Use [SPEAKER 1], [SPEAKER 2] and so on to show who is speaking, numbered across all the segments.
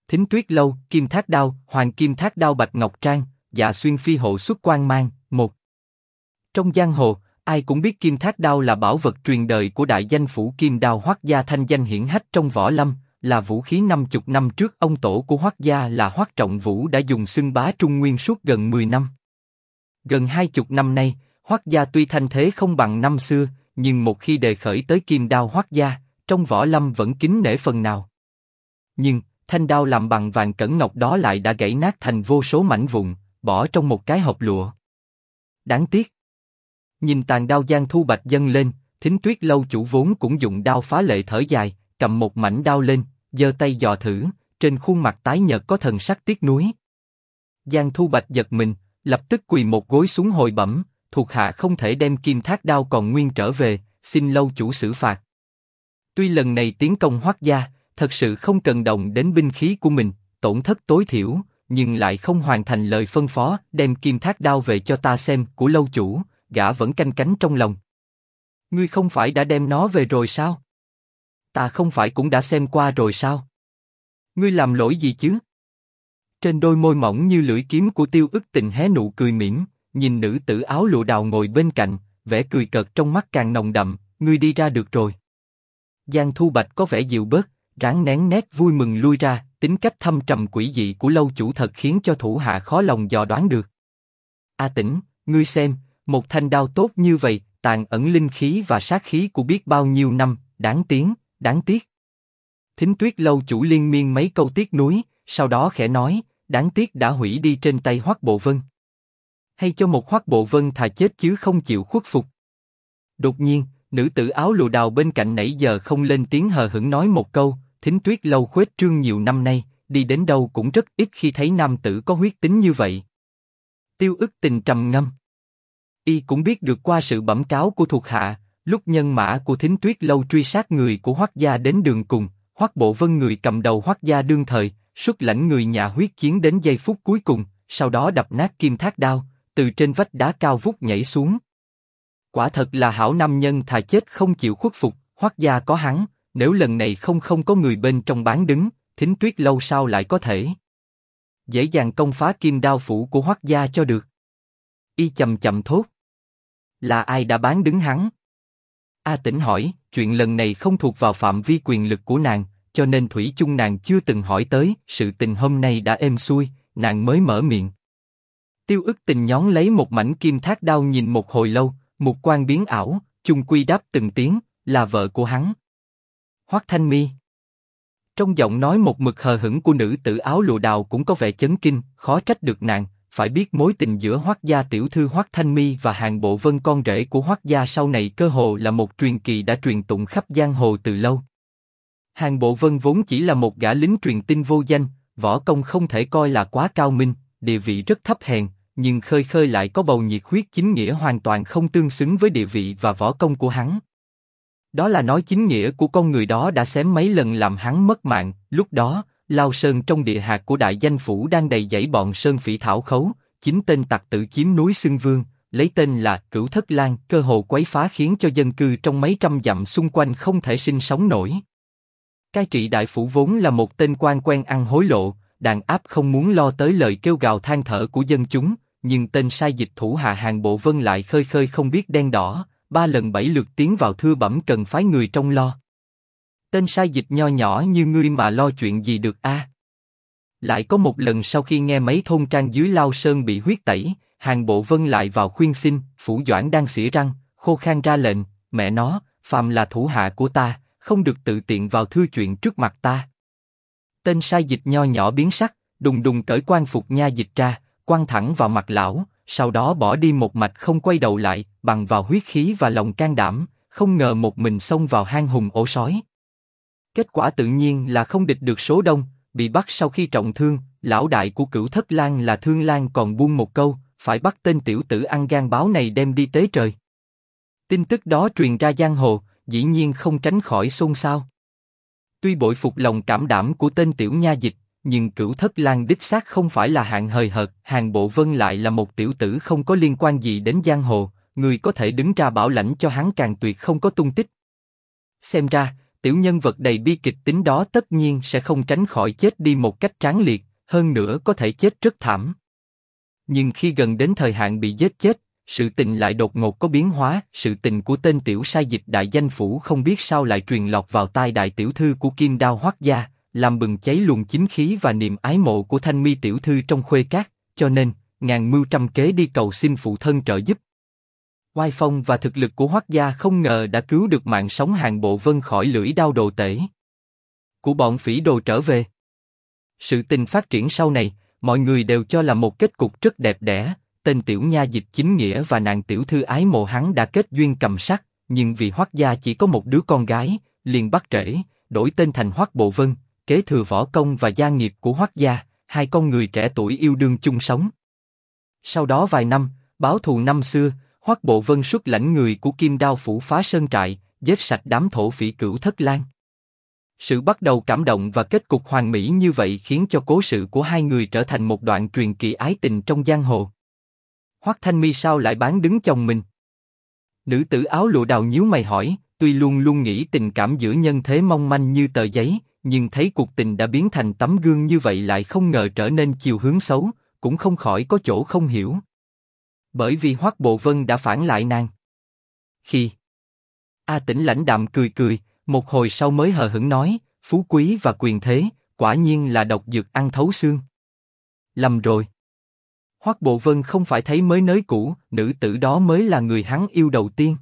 [SPEAKER 1] Thính Tuyết Lâu, Kim Thác Đao, Hoàng Kim Thác Đao Bạch Ngọc Trang, Dạ Xuyên Phi Hộ Xuất Quang Mang, 1. Trong giang hồ, ai cũng biết Kim Thác Đao là bảo vật truyền đời của đại danh phủ Kim Đao Hoắc gia, thanh danh hiển hách trong võ lâm, là vũ khí 50 năm trước ông tổ của Hoắc gia là Hoắc Trọng Vũ đã dùng xưng bá Trung Nguyên suốt gần 10 năm. Gần 20 năm nay, Hoắc gia tuy thanh thế không bằng năm xưa, nhưng một khi đề khởi tới Kim Đao Hoắc gia, trong võ lâm vẫn kính nể phần nào. Nhưng thanh đao làm bằng vàng cẩn ngọc đó lại đã gãy nát thành vô số mảnh vụn, bỏ trong một cái hộp lụa. Đáng tiếc. Nhìn tàn đao Giang Thu Bạch dâng lên, Thính Tuyết Lâu chủ vốn cũng dùng đao phá lệ thở dài, cầm một mảnh đao lên, giơ tay dò thử, trên khuôn mặt tái nhợt có thần sắc tiếc nuối. Giang Thu Bạch giật mình, lập tức quỳ một gối xuống hồi bẩm, thuộc hạ không thể đem Kim Thác Đao còn nguyên trở về, xin lâu chủ xử phạt. Tuy lần này tiến công Hoắc gia, thật sự không cần động đến binh khí của mình, tổn thất tối thiểu, nhưng lại không hoàn thành lời phân phó, đem Kim Thác Đao về cho ta xem, của lâu chủ, gã vẫn canh cánh trong lòng. Ngươi không phải đã đem nó về rồi sao? Ta không phải cũng đã xem qua rồi sao? Ngươi làm lỗi gì chứ? Trên đôi môi mỏng như lưỡi kiếm của Tiêu Ức Tình hé nụ cười mỉm, nhìn nữ tử áo lụa đào ngồi bên cạnh, vẻ cười cợt trong mắt càng nồng đậm. Ngươi đi ra được rồi. Giang Thu Bạch có vẻ dịu bớt, ráng nén nét vui mừng lui ra. Tính cách thâm trầm quỷ dị của lâu chủ thật khiến cho thủ hạ khó lòng dò đoán được. A Tĩnh, ngươi xem, một thanh đao tốt như vậy, tàn ẩn linh khí và sát khí của biết bao nhiêu năm, đáng tiếng, đáng tiếc. Thính Tuyết Lâu chủ liên miên mấy câu tiếc nuối, sau đó khẽ nói, đáng tiếc đã hủy đi trên tay Hoắc Bộ Vân. Hay cho một Hoắc Bộ Vân thà chết chứ không chịu khuất phục. Đột nhiên, nữ tử áo lụa đào bên cạnh nãy giờ không lên tiếng hờ hững nói một câu. Thính Tuyết Lâu khuếch trương nhiều năm nay, đi đến đâu cũng rất ít khi thấy nam tử có huyết tính như vậy. Tiêu Ức Tình trầm ngâm. Y cũng biết được qua sự bẩm cáo của thuộc hạ, lúc nhân mã của Thính Tuyết Lâu truy sát người của Hoắc gia đến đường cùng, Hoắc Bộ Vân người cầm đầu Hoắc gia đương thời, xuất lãnh người nhà huyết chiến đến giây phút cuối cùng, sau đó đập nát Kim Thác Đao, từ trên vách đá cao vút nhảy xuống. Quả thật là hảo nam nhân thà chết không chịu khuất phục, Hoắc gia có hắn. Nếu lần này không có người bên trong bán đứng, Thính Tuyết Lâu sao lại có thể dễ dàng công phá Kim Đao phủ của Hoắc gia cho được? Y chậm chậm thốt. Là ai đã bán đứng hắn? A Tĩnh hỏi, chuyện lần này không thuộc vào phạm vi quyền lực của nàng, cho nên thủy chung nàng chưa từng hỏi tới. Sự tình hôm nay đã êm xuôi, nàng mới mở miệng. Tiêu Ức Tình nhón lấy một mảnh Kim Thác Đao nhìn một hồi lâu, mục quang biến ảo, chung quy đáp từng tiếng, là vợ của hắn. Hoắc Thanh Mi. Trong giọng nói một mực hờ hững của nữ tử áo lụa đào cũng có vẻ chấn kinh, khó trách được nàng. Phải biết mối tình giữa Hoắc gia tiểu thư Hoắc Thanh Mi và Hàn Bộ Vân con rể của Hoắc gia sau này cơ hồ là một truyền kỳ đã truyền tụng khắp giang hồ từ lâu. Hàn Bộ Vân vốn chỉ là một gã lính truyền tin vô danh, võ công không thể coi là quá cao minh, địa vị rất thấp hèn, nhưng khơi khơi lại có bầu nhiệt huyết chính nghĩa hoàn toàn không tương xứng với địa vị và võ công của hắn. Đó là nói chính nghĩa của con người đó đã xém mấy lần làm hắn mất mạng. Lúc đó, Lao Sơn trong địa hạt của đại danh phủ đang đầy dẫy bọn sơn phỉ thảo khấu, 9 tên tặc tử chiếm núi Xưng Vương, lấy tên là Cửu Thất Lang, cơ hồ quấy phá khiến cho dân cư trong mấy trăm dặm xung quanh không thể sinh sống nổi. Cai trị đại phủ vốn là một tên quan quen ăn hối lộ, đàn áp không muốn lo tới lời kêu gào than thở của dân chúng, nhưng tên sai dịch thủ hạ Hàn Bộ Vân lại khơi khơi không biết đen đỏ. 3 lần 7 lượt tiến vào thưa bẩm cần phái người trông lo. Tên sai dịch nho nhỏ như ngươi mà lo chuyện gì được a? Lại có một lần sau khi nghe mấy thôn trang dưới Lao Sơn bị huyết tẩy, Hàn Bộ Vân lại vào khuyên xin, Phủ Doãn đang xỉa răng, khô khan ra lệnh, mẹ nó, phàm là thủ hạ của ta, không được tự tiện vào thưa chuyện trước mặt ta. Tên sai dịch nho nhỏ biến sắc, đùng đùng cởi quan phục nha dịch ra, quăng thẳng vào mặt lão. Sau đó bỏ đi một mạch không quay đầu lại, bằng vào huyết khí và lòng can đảm, không ngờ một mình xông vào hang hùng ổ sói. Kết quả tự nhiên là không địch được số đông, bị bắt sau khi trọng thương. Lão đại của Cửu Thất Lang là Thương Lang còn buông một câu, phải bắt tên tiểu tử ăn gan báo này đem đi tế trời. Tin tức đó truyền ra giang hồ, dĩ nhiên không tránh khỏi xôn xao. Tuy bội phục lòng cảm đảm của tên tiểu nha dịch, nhưng Cửu Thất Lang đích xác không phải là hạng hời hợt. Hàn Bộ Vân lại là một tiểu tử không có liên quan gì đến giang hồ, người có thể đứng ra bảo lãnh cho hắn càng tuyệt không có tung tích. Xem ra, tiểu nhân vật đầy bi kịch tính đó tất nhiên sẽ không tránh khỏi chết đi một cách tráng liệt, hơn nữa có thể chết rất thảm. Nhưng khi gần đến thời hạn bị giết chết, sự tình lại đột ngột có biến hóa. Sự tình của tên tiểu sai dịch đại danh phủ không biết sao lại truyền lọt vào tai đại tiểu thư của Kim Đao Hoắc gia, làm bừng cháy luồng chính khí và niềm ái mộ của Thanh Mi tiểu thư trong khuê các, cho nên ngàn mưu trăm kế đi cầu xin phụ thân trợ giúp. Oai phong và thực lực của Hoắc gia không ngờ đã cứu được mạng sống Hàn Bộ Vân khỏi lưỡi đao đồ tể của bọn phỉ đồ trở về. Sự tình phát triển sau này, mọi người đều cho là một kết cục rất đẹp đẽ. Tên tiểu nha dịch chính nghĩa và nàng tiểu thư ái mộ hắn đã kết duyên cầm sắc, nhưng vì Hoắc gia chỉ có một đứa con gái, liền bắt rễ, đổi tên thành Hoắc Bộ Vân, kế thừa võ công và gia nghiệp của Hoắc gia. Hai con người trẻ tuổi yêu đương chung sống. Sau đó vài năm, báo thù năm xưa, Hoắc Bộ Vân xuất lãnh người của Kim Đao phủ phá sơn trại, giết sạch đám thổ phỉ Cửu Thất Lang. Sự bắt đầu cảm động và kết cục hoàn mỹ như vậy khiến cho cố sự của hai người trở thành một đoạn truyền kỳ ái tình trong giang hồ. Hoắc Thanh Mi sao lại bán đứng chồng mình? Nữ tử áo lụa đào nhíu mày hỏi, tuy luôn luôn nghĩ tình cảm giữa nhân thế mong manh như tờ giấy, nhưng thấy cuộc tình đã biến thành tấm gương như vậy lại không ngờ trở nên chiều hướng xấu, cũng không khỏi có chỗ không hiểu. Bởi vì Hoắc Bộ Vân đã phản lại nàng. Khi A Tĩnh lãnh đạm cười cười, một hồi sau mới hờ hững nói, phú quý và quyền thế, quả nhiên là độc dược ăn thấu xương. Lầm rồi. Hoắc Bộ Vân không phải thấy mới nới cũ, nữ tử đó mới là người hắn yêu đầu tiên.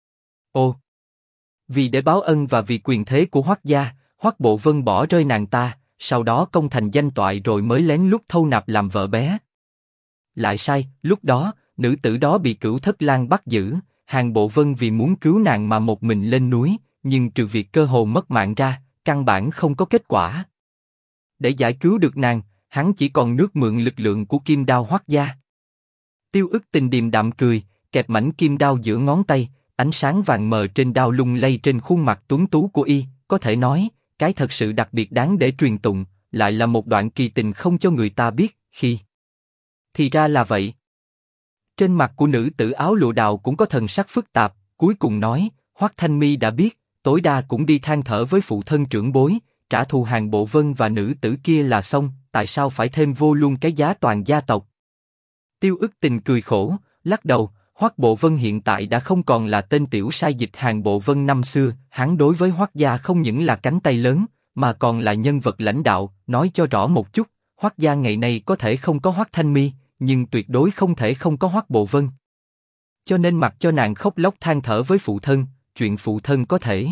[SPEAKER 1] Ồ, vì để báo ân và vì quyền thế của Hoắc gia, Hoắc Bộ Vân bỏ rơi nàng ta, sau đó công thành danh toại rồi mới lén lút thâu nạp làm vợ bé. Lại sai, lúc đó, nữ tử đó bị Cửu Thất Lang bắt giữ, Hàn Bộ Vân vì muốn cứu nàng mà một mình lên núi, nhưng trừ việc cơ hồ mất mạng ra, căn bản không có kết quả. Để giải cứu được nàng, hắn chỉ còn nước mượn lực lượng của Kim Đao Hoắc gia. Tiêu Ức Tình điềm đạm cười, kẹp mảnh kim đao giữa ngón tay, ánh sáng vàng mờ trên đao lung lay trên khuôn mặt tuấn tú của y, có thể nói, cái thật sự đặc biệt đáng để truyền tụng, lại là một đoạn kỳ tình không cho người ta biết. Khi thì ra là vậy. Trên mặt của nữ tử áo lụa đào cũng có thần sắc phức tạp, cuối cùng nói, Hoắc Thanh Mi đã biết, tối đa cũng đi than thở với phụ thân trưởng bối, trả thù Hàn Bộ Vân và nữ tử kia là xong, tại sao phải thêm vô luôn cái giá toàn gia tộc? Tiêu Ức Tình cười khổ, lắc đầu, Hoắc Bộ Vân hiện tại đã không còn là tên tiểu sai dịch Hàn Bộ Vân năm xưa, hắn đối với Hoắc gia không những là cánh tay lớn, mà còn là nhân vật lãnh đạo. Nói cho rõ một chút, Hoắc gia ngày nay có thể không có Hoắc Thanh Mi, nhưng tuyệt đối không thể không có Hoắc Bộ Vân. Cho nên mặc cho nàng khóc lóc than thở với phụ thân, chuyện phụ thân có thể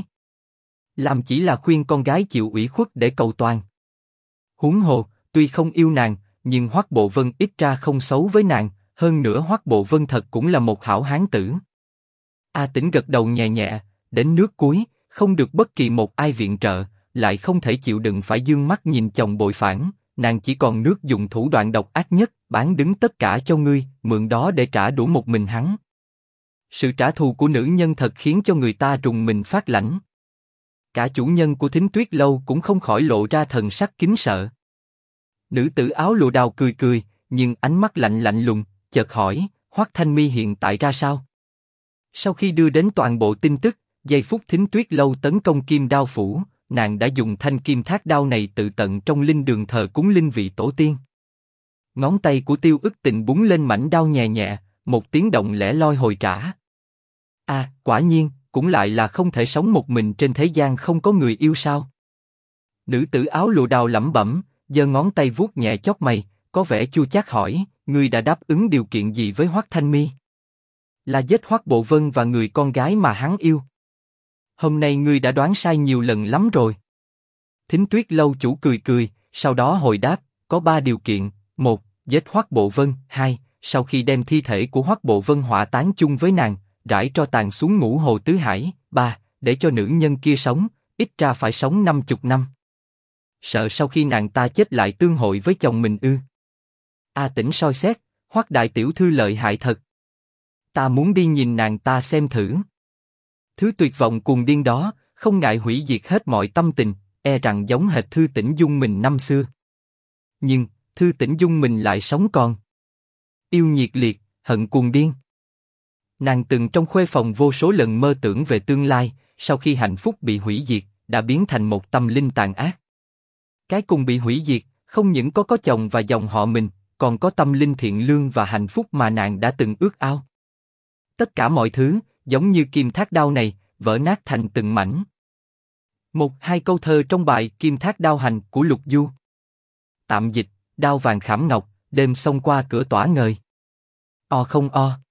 [SPEAKER 1] làm chỉ là khuyên con gái chịu ủy khuất để cầu toàn. Huống hồ, tuy không yêu nàng, nhưng Hoắc Bộ Vân ít ra không xấu với nàng, hơn nữa Hoắc Bộ Vân thật cũng là một hảo hán tử. A Tĩnh gật đầu nhẹ nhẹ, đến nước cuối, không được bất kỳ một ai viện trợ, lại không thể chịu đựng phải dương mắt nhìn chồng bội phản, nàng chỉ còn nước dùng thủ đoạn độc ác nhất, bán đứng tất cả cho ngươi, mượn đó để trả đũa một mình hắn. Sự trả thù của nữ nhân thật khiến cho người ta rùng mình phát lãnh. Cả chủ nhân của Thính Tuyết lâu cũng không khỏi lộ ra thần sắc kính sợ. Nữ tử áo lụa đào cười cười, nhưng ánh mắt lạnh lạnh lùng, chợt hỏi, Hoắc Thanh Mi hiện tại ra sao? Sau khi đưa đến toàn bộ tin tức, giây phút Thính Tuyết lâu tấn công Kim Đao phủ, nàng đã dùng thanh kim thác đao này tự tận trong linh đường thờ cúng linh vị tổ tiên. Ngón tay của Tiêu Ức Tình búng lên mảnh đao nhẹ nhẹ, một tiếng động lẻ loi hồi trả. À, quả nhiên, cũng lại là không thể sống một mình trên thế gian không có người yêu sao? Nữ tử áo lụa đào lẩm bẩm, giơ ngón tay vuốt nhẹ chóp mày, có vẻ chua chát hỏi, ngươi đã đáp ứng điều kiện gì với Hoắc Thanh Mi? Là giết Hoắc Bộ Vân và người con gái mà hắn yêu. Hôm nay ngươi đã đoán sai nhiều lần lắm rồi. Thính Tuyết lâu chủ cười cười, sau đó hồi đáp, có 3 điều kiện: 1. Giết Hoắc Bộ Vân; 2. Sau khi đem thi thể của Hoắc Bộ Vân hỏa táng chung với nàng, rải tro tàn xuống Ngũ Hồ Tứ Hải; 3. Để cho nữ nhân kia sống, ít ra phải sống 50 năm. Sợ sau khi nàng ta chết lại tương hội với chồng mình ư? A Tĩnh soi xét, Hoắc đại tiểu thư lợi hại thật. Ta muốn đi nhìn nàng ta xem thử. Thứ tuyệt vọng cuồng điên đó, không ngại hủy diệt hết mọi tâm tình, e rằng giống hệt Thư Tĩnh Dung mình năm xưa. Nhưng Thư Tĩnh Dung mình lại sống còn. Yêu nhiệt liệt, hận cuồng điên. Nàng từng trong khuê phòng vô số lần mơ tưởng về tương lai, sau khi hạnh phúc bị hủy diệt, đã biến thành một tâm linh tàn ác. Cái cùng bị hủy diệt, không những có chồng và dòng họ mình, còn có tâm linh thiện lương và hạnh phúc mà nàng đã từng ước ao. Tất cả mọi thứ, giống như kim thác đao này, vỡ nát thành từng mảnh. Một hai câu thơ trong bài Kim Thác Đao Hành của Lục Du. Tạm dịch, đao vàng khảm ngọc, đêm xông qua cửa tỏa ngời. O không o.